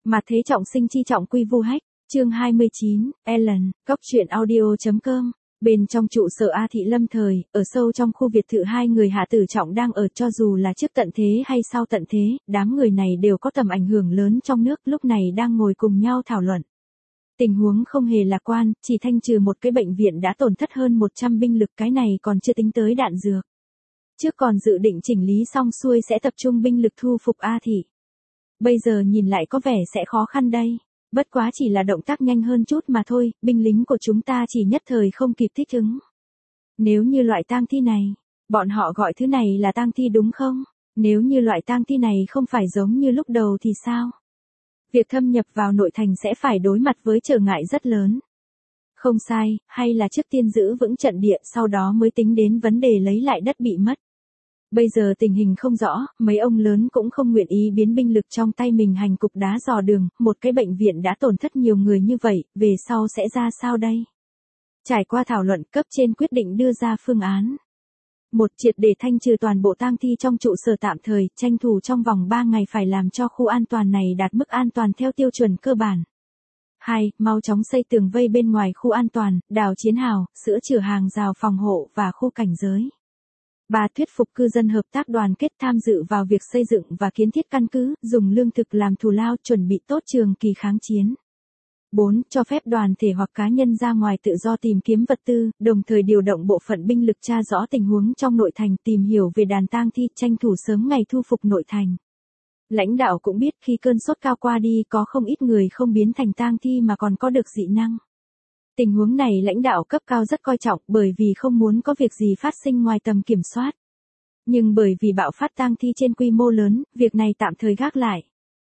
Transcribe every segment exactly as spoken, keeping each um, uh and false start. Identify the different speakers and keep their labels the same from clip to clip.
Speaker 1: Mà thế trọng sinh chi trọng quy vu hách, chương hai mươi chín, Ellen, góc truyện audio.com. Bên trong trụ sở A Thị Lâm thời, ở sâu trong khu biệt thự hai người Hạ Tử Trọng đang ở, cho dù là trước tận thế hay sau tận thế, đám người này đều có tầm ảnh hưởng lớn trong nước, lúc này đang ngồi cùng nhau thảo luận. Tình huống không hề lạc quan, chỉ thanh trừ một cái bệnh viện đã tổn thất hơn một trăm binh lực, cái này còn chưa tính tới đạn dược. Trước còn dự định chỉnh lý xong xuôi sẽ tập trung binh lực thu phục A Thị. Bây giờ nhìn lại có vẻ sẽ khó khăn đây. Bất quá chỉ là động tác nhanh hơn chút mà thôi, binh lính của chúng ta chỉ nhất thời không kịp thích ứng. Nếu như loại tang thi này, bọn họ gọi thứ này là tang thi đúng không? Nếu như loại tang thi này không phải giống như lúc đầu thì sao? Việc thâm nhập vào nội thành sẽ phải đối mặt với trở ngại rất lớn. Không sai, hay là trước tiên giữ vững trận địa, sau đó mới tính đến vấn đề lấy lại đất bị mất. Bây giờ tình hình không rõ, mấy ông lớn cũng không nguyện ý biến binh lực trong tay mình hành cục đá dò đường, một cái bệnh viện đã tổn thất nhiều người như vậy, về sau sẽ ra sao đây? Trải qua thảo luận, cấp trên quyết định đưa ra phương án. Một, triệt để thanh trừ toàn bộ tang thi trong trụ sở tạm thời, tranh thủ trong vòng ba ngày phải làm cho khu an toàn này đạt mức an toàn theo tiêu chuẩn cơ bản. Hai, mau chóng xây tường vây bên ngoài khu an toàn, đào chiến hào, sửa chữa hàng rào phòng hộ và khu cảnh giới. Ba, thuyết phục cư dân hợp tác đoàn kết tham dự vào việc xây dựng và kiến thiết căn cứ, dùng lương thực làm thù lao, chuẩn bị tốt trường kỳ kháng chiến. Bốn, cho phép đoàn thể hoặc cá nhân ra ngoài tự do tìm kiếm vật tư, đồng thời điều động bộ phận binh lực tra rõ tình huống trong nội thành, tìm hiểu về đàn tang thi, tranh thủ sớm ngày thu phục nội thành. Lãnh đạo cũng biết khi cơn sốt cao qua đi có không ít người không biến thành tang thi mà còn có được dị năng. Tình huống này lãnh đạo cấp cao rất coi trọng, bởi vì không muốn có việc gì phát sinh ngoài tầm kiểm soát. Nhưng bởi vì bạo phát tang thi trên quy mô lớn, việc này tạm thời gác lại.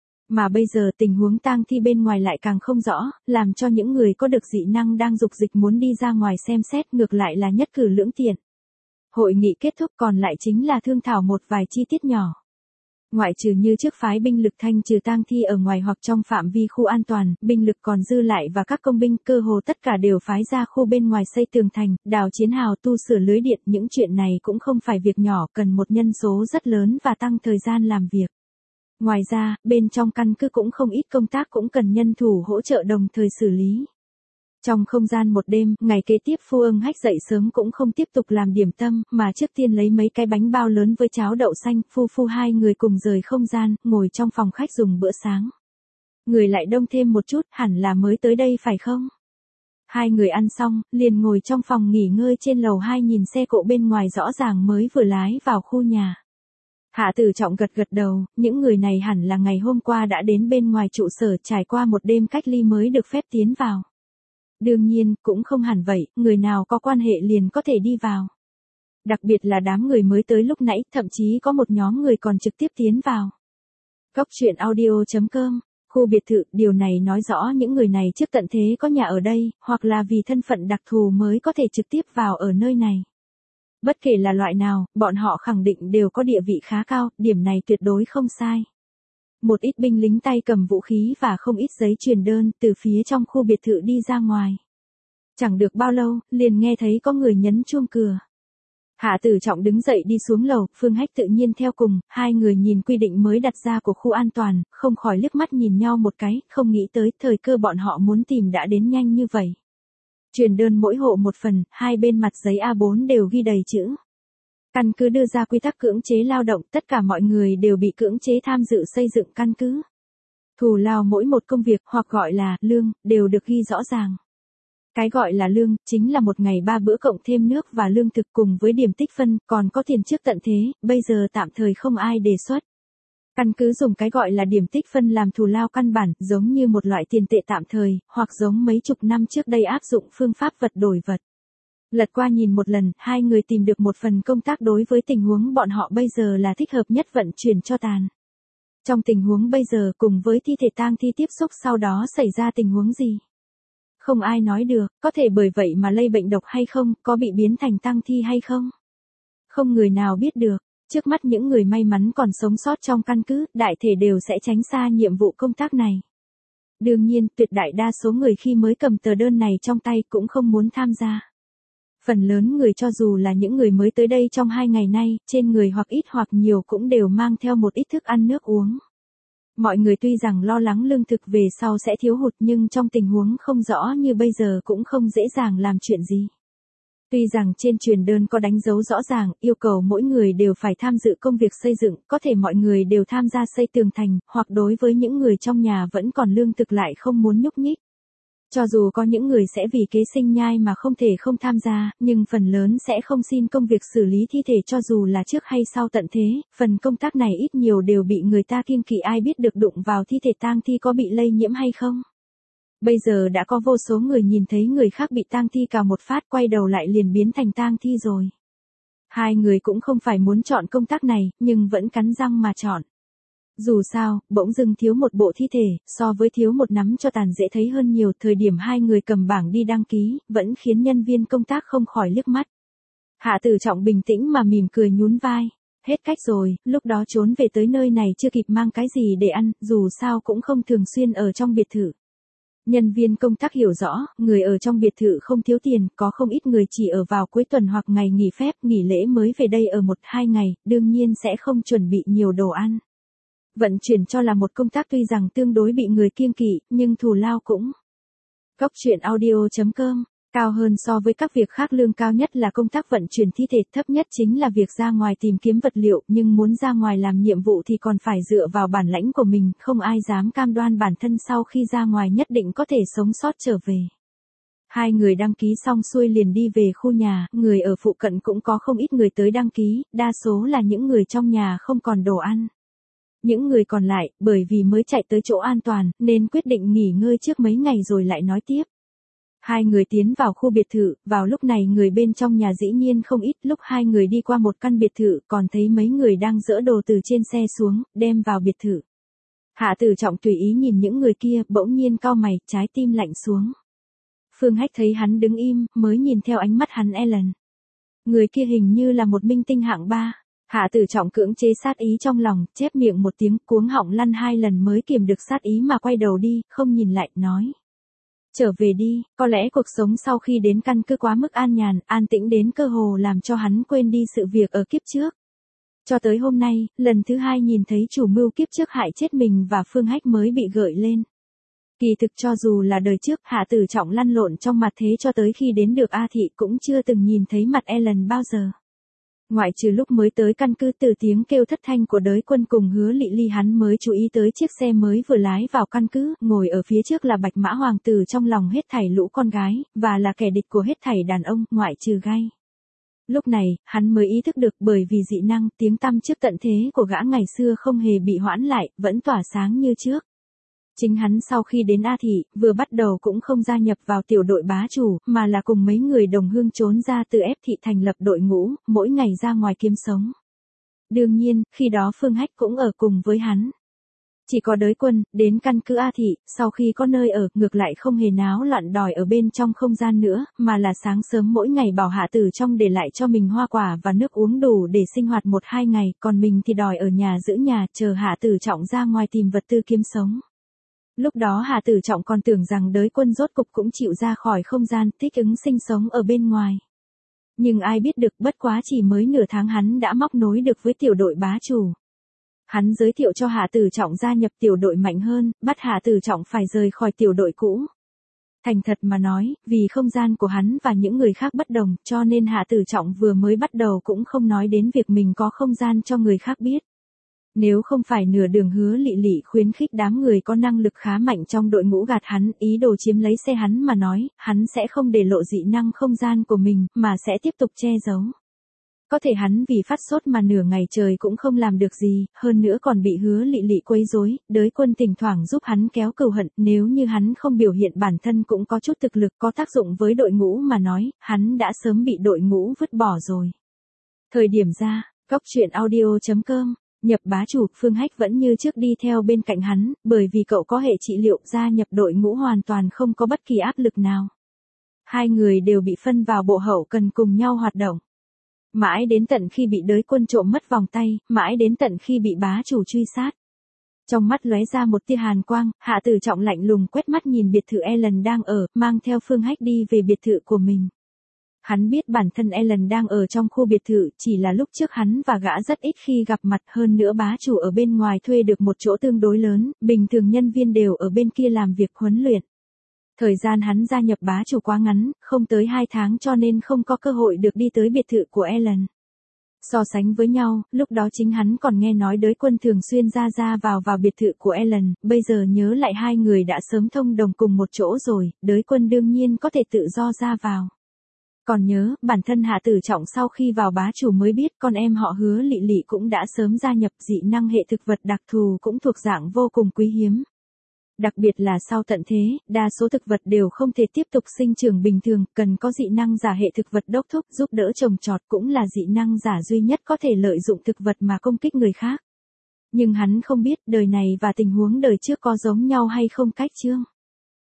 Speaker 1: Mà bây giờ tình huống tang thi bên ngoài lại càng không rõ, làm cho những người có được dị năng đang dục dịch muốn đi ra ngoài xem xét, ngược lại là nhất cử lưỡng tiện. Hội nghị kết thúc, còn lại chính là thương thảo một vài chi tiết nhỏ. Ngoại trừ như trước phái binh lực thanh trừ tang thi ở ngoài hoặc trong phạm vi khu an toàn, binh lực còn dư lại và các công binh cơ hồ tất cả đều phái ra khu bên ngoài xây tường thành, đào chiến hào, tu sửa lưới điện. Những chuyện này cũng không phải việc nhỏ, cần một nhân số rất lớn và tăng thời gian làm việc. Ngoài ra, bên trong căn cứ cũng không ít công tác cũng cần nhân thủ hỗ trợ đồng thời xử lý. Trong không gian một đêm, ngày kế tiếp Phu Ưng Hách dậy sớm cũng không tiếp tục làm điểm tâm, mà trước tiên lấy mấy cái bánh bao lớn với cháo đậu xanh, Phu Phu hai người cùng rời không gian, ngồi trong phòng khách dùng bữa sáng. Người lại đông thêm một chút, hẳn là mới tới đây phải không? Hai người ăn xong, liền ngồi trong phòng nghỉ ngơi trên lầu hai nhìn xe cộ bên ngoài rõ ràng mới vừa lái vào khu nhà. Hạ Tử Trọng gật gật đầu, những người này hẳn là ngày hôm qua đã đến bên ngoài trụ sở, trải qua một đêm cách ly mới được phép tiến vào. Đương nhiên, cũng không hẳn vậy, người nào có quan hệ liền có thể đi vào. Đặc biệt là đám người mới tới lúc nãy, thậm chí có một nhóm người còn trực tiếp tiến vào. Góc truyện audio.com, khu biệt thự, điều này nói rõ những người này trước tận thế có nhà ở đây, hoặc là vì thân phận đặc thù mới có thể trực tiếp vào ở nơi này. Bất kể là loại nào, bọn họ khẳng định đều có địa vị khá cao, điểm này tuyệt đối không sai. Một ít binh lính tay cầm vũ khí và không ít giấy truyền đơn từ phía trong khu biệt thự đi ra ngoài. Chẳng được bao lâu, liền nghe thấy có người nhấn chuông cửa. Hạ Tử Trọng đứng dậy đi xuống lầu, Phương Hách tự nhiên theo cùng, hai người nhìn quy định mới đặt ra của khu an toàn, không khỏi liếc mắt nhìn nhau một cái, không nghĩ tới thời cơ bọn họ muốn tìm đã đến nhanh như vậy. Truyền đơn mỗi hộ một phần, hai bên mặt giấy A bốn đều ghi đầy chữ. Căn cứ đưa ra quy tắc cưỡng chế lao động, tất cả mọi người đều bị cưỡng chế tham dự xây dựng căn cứ. Thù lao mỗi một công việc, hoặc gọi là lương, đều được ghi rõ ràng. Cái gọi là lương, chính là một ngày ba bữa cộng thêm nước và lương thực cùng với điểm tích phân, còn có tiền trước tận thế, bây giờ tạm thời không ai đề xuất. Căn cứ dùng cái gọi là điểm tích phân làm thù lao căn bản, giống như một loại tiền tệ tạm thời, hoặc giống mấy chục năm trước đây áp dụng phương pháp vật đổi vật. Lật qua nhìn một lần, hai người tìm được một phần công tác đối với tình huống bọn họ bây giờ là thích hợp nhất vận chuyển cho tàn. Trong tình huống bây giờ cùng với thi thể tang thi tiếp xúc sau đó xảy ra tình huống gì? Không ai nói được, có thể bởi vậy mà lây bệnh độc hay không, có bị biến thành tang thi hay không? Không người nào biết được. Trước mắt những người may mắn còn sống sót trong căn cứ, đại thể đều sẽ tránh xa nhiệm vụ công tác này. Đương nhiên, tuyệt đại đa số người khi mới cầm tờ đơn này trong tay cũng không muốn tham gia. Phần lớn người cho dù là những người mới tới đây trong hai ngày nay, trên người hoặc ít hoặc nhiều cũng đều mang theo một ít thức ăn nước uống. Mọi người tuy rằng lo lắng lương thực về sau sẽ thiếu hụt nhưng trong tình huống không rõ như bây giờ cũng không dễ dàng làm chuyện gì. Tuy rằng trên truyền đơn có đánh dấu rõ ràng, yêu cầu mỗi người đều phải tham dự công việc xây dựng, có thể mọi người đều tham gia xây tường thành, hoặc đối với những người trong nhà vẫn còn lương thực lại không muốn nhúc nhích. Cho dù có những người sẽ vì kế sinh nhai mà không thể không tham gia, nhưng phần lớn sẽ không xin công việc xử lý thi thể cho dù là trước hay sau tận thế, phần công tác này ít nhiều đều bị người ta kiêng kỵ, ai biết được đụng vào thi thể tang thi có bị lây nhiễm hay không. Bây giờ đã có vô số người nhìn thấy người khác bị tang thi cào một phát quay đầu lại liền biến thành tang thi rồi. Hai người cũng không phải muốn chọn công tác này, nhưng vẫn cắn răng mà chọn. Dù sao, bỗng dưng thiếu một bộ thi thể, so với thiếu một nắm cho tàn dễ thấy hơn nhiều. Thời điểm hai người cầm bảng đi đăng ký, vẫn khiến nhân viên công tác không khỏi liếc mắt. Hạ Tử Trọng bình tĩnh mà mỉm cười nhún vai. Hết cách rồi, lúc đó trốn về tới nơi này chưa kịp mang cái gì để ăn, dù sao cũng không thường xuyên ở trong biệt thự. Nhân viên công tác hiểu rõ, người ở trong biệt thự không thiếu tiền, có không ít người chỉ ở vào cuối tuần hoặc ngày nghỉ phép, nghỉ lễ mới về đây ở một hai ngày, đương nhiên sẽ không chuẩn bị nhiều đồ ăn. Vận chuyển cho là một công tác tuy rằng tương đối bị người kiêng kỵ, nhưng thù lao cũng. Cóc truyện audio chấm com, cao hơn so với các việc khác, lương cao nhất là công tác vận chuyển thi thể, thấp nhất chính là việc ra ngoài tìm kiếm vật liệu, nhưng muốn ra ngoài làm nhiệm vụ thì còn phải dựa vào bản lãnh của mình, không ai dám cam đoan bản thân sau khi ra ngoài nhất định có thể sống sót trở về. Hai người đăng ký xong xuôi liền đi về khu nhà, người ở phụ cận cũng có không ít người tới đăng ký, đa số là những người trong nhà không còn đồ ăn. Những người còn lại, bởi vì mới chạy tới chỗ an toàn, nên quyết định nghỉ ngơi trước mấy ngày rồi lại nói tiếp. Hai người tiến vào khu biệt thự, vào lúc này người bên trong nhà dĩ nhiên không ít, lúc hai người đi qua một căn biệt thự, còn thấy mấy người đang dỡ đồ từ trên xe xuống, đem vào biệt thự. Hạ Tử Trọng tùy ý nhìn những người kia, bỗng nhiên cau mày, trái tim lạnh xuống. Phương Hách thấy hắn đứng im, mới nhìn theo ánh mắt hắn Ellen. Người kia hình như là một minh tinh hạng ba. Hạ Tử Trọng cưỡng chế sát ý trong lòng, chép miệng một tiếng, cuống họng lăn hai lần mới kiềm được sát ý mà quay đầu đi, không nhìn lại, nói. Trở về đi, có lẽ cuộc sống sau khi đến căn cứ quá mức an nhàn, an tĩnh đến cơ hồ làm cho hắn quên đi sự việc ở kiếp trước. Cho tới hôm nay, lần thứ hai nhìn thấy chủ mưu kiếp trước hại chết mình và Phương Hách mới bị gợi lên. Kỳ thực cho dù là đời trước, Hạ Tử Trọng lăn lộn trong mặt thế cho tới khi đến được A Thị cũng chưa từng nhìn thấy mặt Ellen bao giờ. Ngoại trừ lúc mới tới căn cứ từ tiếng kêu thất thanh của đới quân cùng Hứa Lị Ly hắn mới chú ý tới chiếc xe mới vừa lái vào căn cứ, ngồi ở phía trước là Bạch Mã Hoàng tử trong lòng hết thảy lũ con gái, và là kẻ địch của hết thảy đàn ông, ngoại trừ Gai. Lúc này, hắn mới ý thức được bởi vì dị năng, tiếng tăm trước tận thế của gã ngày xưa không hề bị hoãn lại, vẫn tỏa sáng như trước. Chính hắn sau khi đến A Thị, vừa bắt đầu cũng không gia nhập vào tiểu đội bá chủ, mà là cùng mấy người đồng hương trốn ra từ F Thị thành lập đội ngũ, mỗi ngày ra ngoài kiếm sống. Đương nhiên, khi đó Phương Hách cũng ở cùng với hắn. Chỉ có đới quân, đến căn cứ A Thị, sau khi có nơi ở, ngược lại không hề náo loạn đòi ở bên trong không gian nữa, mà là sáng sớm mỗi ngày bảo Hạ Tử Trong để lại cho mình hoa quả và nước uống đủ để sinh hoạt một hai ngày, còn mình thì đòi ở nhà giữ nhà, chờ Hạ Tử Trọng ra ngoài tìm vật tư kiếm sống. Lúc đó Hạ Tử Trọng còn tưởng rằng đới quân rốt cục cũng chịu ra khỏi không gian, thích ứng sinh sống ở bên ngoài. Nhưng ai biết được, bất quá chỉ mới nửa tháng hắn đã móc nối được với tiểu đội bá chủ. Hắn giới thiệu cho Hạ Tử Trọng gia nhập tiểu đội mạnh hơn, bắt Hạ Tử Trọng phải rời khỏi tiểu đội cũ. Thành thật mà nói, vì không gian của hắn và những người khác bất đồng, cho nên Hạ Tử Trọng vừa mới bắt đầu cũng không nói đến việc mình có không gian cho người khác biết. Nếu không phải nửa đường Hứa Lị Lị khuyến khích đám người có năng lực khá mạnh trong đội ngũ gạt hắn, ý đồ chiếm lấy xe hắn mà nói, hắn sẽ không để lộ dị năng không gian của mình, mà sẽ tiếp tục che giấu. Có thể hắn vì phát sốt mà nửa ngày trời cũng không làm được gì, hơn nữa còn bị Hứa Lị Lị quấy rối, đới quân thỉnh thoảng giúp hắn kéo cừu hận, nếu như hắn không biểu hiện bản thân cũng có chút thực lực có tác dụng với đội ngũ mà nói, hắn đã sớm bị đội ngũ vứt bỏ rồi. Thời điểm ra, cóc truyện audio chấm com, nhập bá chủ, Phương Hách vẫn như trước đi theo bên cạnh hắn, bởi vì cậu có hệ trị liệu, gia nhập đội ngũ hoàn toàn không có bất kỳ áp lực nào. Hai người đều bị phân vào bộ hậu cần cùng nhau hoạt động. Mãi đến tận khi bị đới quân trộm mất vòng tay, mãi đến tận khi bị bá chủ truy sát. Trong mắt lóe ra một tia hàn quang, Hạ Tử Trọng lạnh lùng quét mắt nhìn biệt thự Ellen đang ở, mang theo Phương Hách đi về biệt thự của mình. Hắn biết bản thân Ellen đang ở trong khu biệt thự, chỉ là lúc trước hắn và gã rất ít khi gặp mặt, hơn nữa bá chủ ở bên ngoài thuê được một chỗ tương đối lớn, bình thường nhân viên đều ở bên kia làm việc huấn luyện. Thời gian hắn gia nhập bá chủ quá ngắn, không tới hai tháng cho nên không có cơ hội được đi tới biệt thự của Ellen. So sánh với nhau, lúc đó chính hắn còn nghe nói đới quân thường xuyên ra ra vào vào biệt thự của Ellen, bây giờ nhớ lại hai người đã sớm thông đồng cùng một chỗ rồi, đới quân đương nhiên có thể tự do ra vào. Còn nhớ, bản thân Hạ Tử Trọng sau khi vào bá chủ mới biết con em họ Hứa Lị Lị cũng đã sớm gia nhập, dị năng hệ thực vật đặc thù cũng thuộc dạng vô cùng quý hiếm. Đặc biệt là sau tận thế, đa số thực vật đều không thể tiếp tục sinh trưởng bình thường, cần có dị năng giả hệ thực vật đốc thúc giúp đỡ trồng trọt, cũng là dị năng giả duy nhất có thể lợi dụng thực vật mà công kích người khác. Nhưng hắn không biết đời này và tình huống đời trước có giống nhau hay không cách chương.